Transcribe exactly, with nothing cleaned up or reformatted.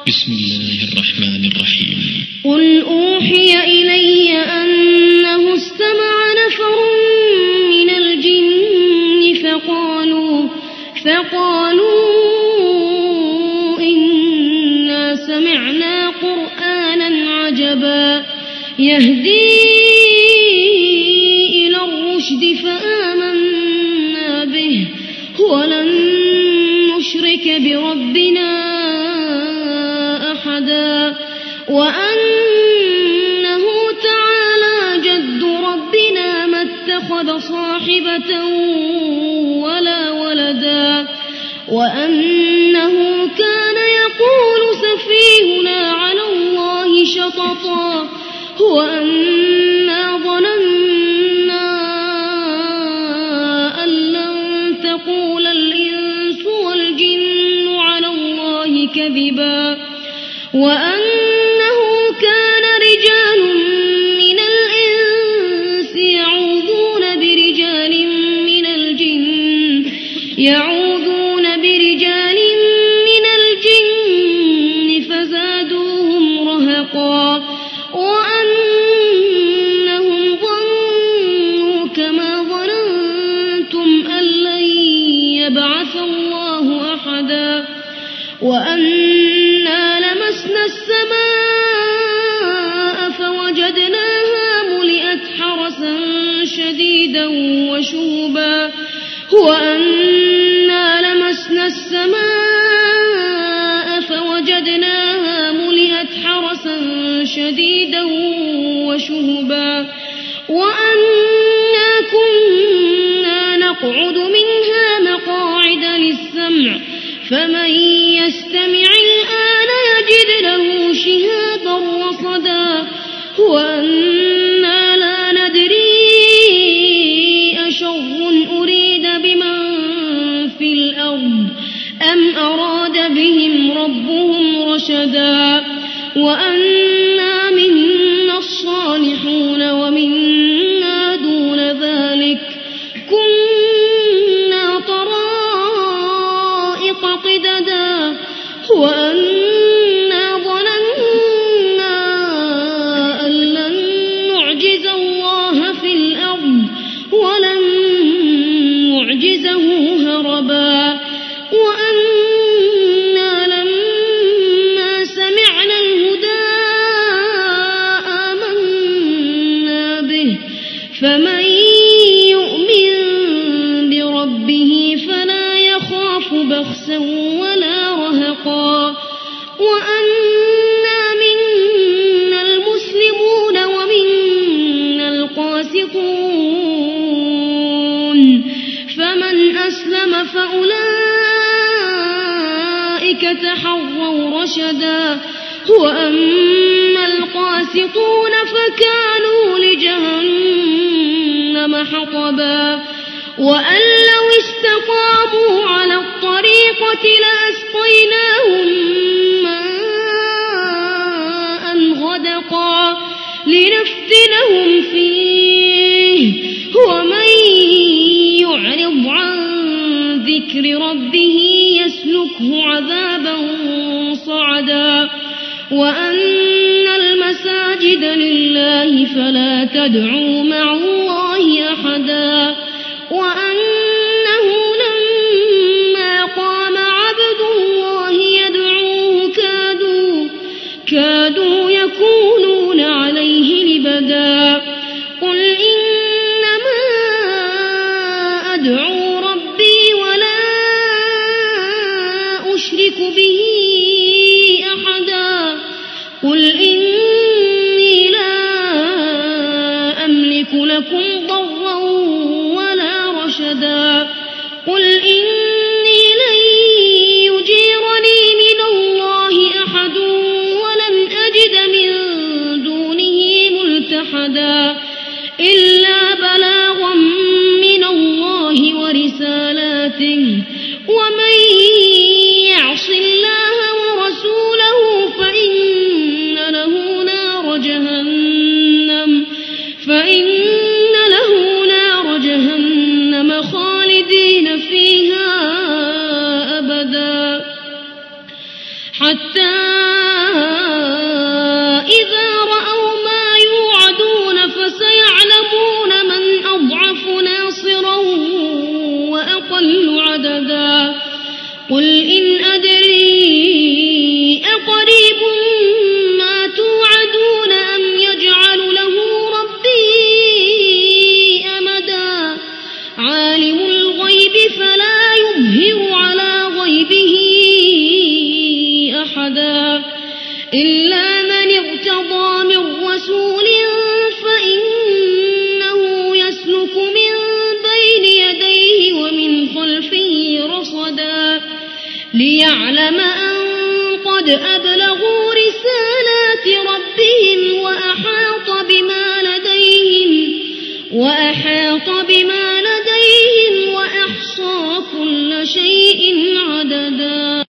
بسم الله الرحمن الرحيم. قل أوحي إلي أنه استمع نفر من الجن فقالوا فقالوا إنا سمعنا قرآنا عجبا يهدي إلى الرشد فآمنا به ولن نشرك بربنا أحدا وأنه تعالى جد ربنا ما اتخذ صاحبة ولا ولدا وأنه كان يقول سفيهنا على الله شططا وأنا ظننا أن لن تقول الإنس والجن على الله كذبا وأنه كان رجال من الإنس يعوذون برجال من الجن يعوذون برجال من الجن فزادوهم رهقا وأنهم ظنوا كما ظننتم أن لن يبعث الله أحدا وأنا لمسنا السماء فوجدناها ملئت حرسا شديدا وشهبا وأنا لمسنا السماء فوجدناها ملئت حرسا شديدا وشهبا وأنا كنا نقعد منها مقاعد للسمع فمن يستمع الآن يجد له شهابا رصدا وأنا لا ندري أشر أريد بمن في الأرض أم أراد بهم ربهم رشدا وأنا منا الصالحون ومنا دون ذلك كنا طرائق قددا وأنا ظننا أن لن نعجز الله في الأرض ولن نعجزه هربا وأنا لما سمعنا الهدى آمنا به فمن يؤمن بربه فلا يخاف بخسا ولا رهقا وأنا منا المسلمون ومنا القاسطون فمن أسلم فأولئك تحروا رشدا وأما القاسطون فكانوا لجهنم حطبا وأن لو استقاموا على الطريقة لأسقيناهم ماء غدقا لنفتنهم فيه ومن يعرض عن ذكر ربه يسلكه عذابا صعدا وأن المساجد لله فلا تدعوا مع الله أحدا وأنه لما قام عبد الله يدعوه كادوا كادوا يكونون عليه لبدا قل إنما أدعو ربي ولا أشرك به أحدا قل إني لا أملك لكم ضرا ولا رشدا إلا من ارتضى من رسول فإنه يسلك من بين يديه ومن خلفه رصدا ليعلم أن قد أبلغوا رسالات ربهم وأحاط بما لديهم وأحاط بما لديهم وأحصى كل شيء عددا.